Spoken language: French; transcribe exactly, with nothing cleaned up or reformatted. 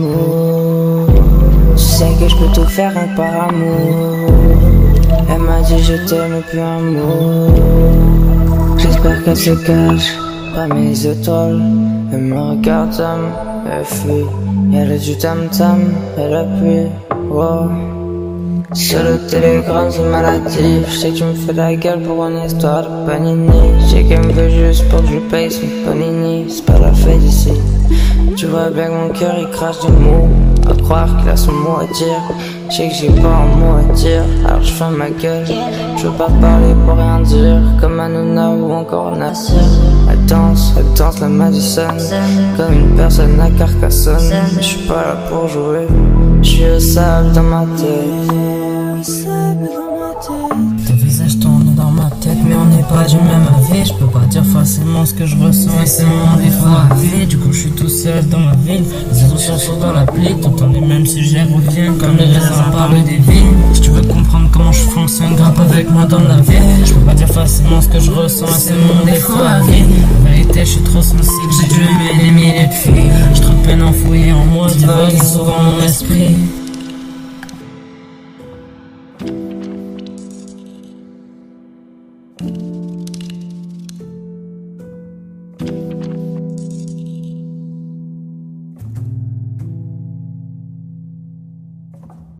l'amour. Tu sais que je peux tout faire rien que par amour. Elle m'a dit je t'aime plus un mot. J'espère qu'elle se cache pas mes étoiles. Elle me regarde, elle fuit. Elle a du tam-tam, elle appuie. Wow. Sur le télégramme c'est maladif. Je sais que tu me fais la gueule pour une histoire de panini. Je sais qu'elle me veut juste pour que je paye son panini. C'est pas la fête ici. Tu vois bien que mon cœur il crache des mots. À croire qu'il a son mot à dire. Je sais que j'ai pas un mot à dire. Alors je ferme ma gueule. Je veux pas parler pour rien dire. Comme Hanouna ou encore Nassir. Elle danse, elle danse la Madison. Comme une personne à Carcassonne. Mais je suis pas là pour jouer. Je suis au sable dans ma tête. Ton visage tourne dans ma tête, mais on n'est pas du même avis. Je peux pas dire facilement ce que je ressens et c'est mon défaut à vie. Du coup je suis tout seul dans ma ville. Les émotions sont dans la pluie. T'entends les mêmes sujets reviennent comme les raisins parlent des villes. Si tu veux comprendre comment je fonctionne, grimpe avec moi dans la vie. Je peux pas dire facilement ce que je ressens et c'est mon défaut à vie. La vérité je suis trop sensible, j'ai dû aimer des milliers de filles. J'ai trop de peine enfouie en moi, divague souvent mon esprit.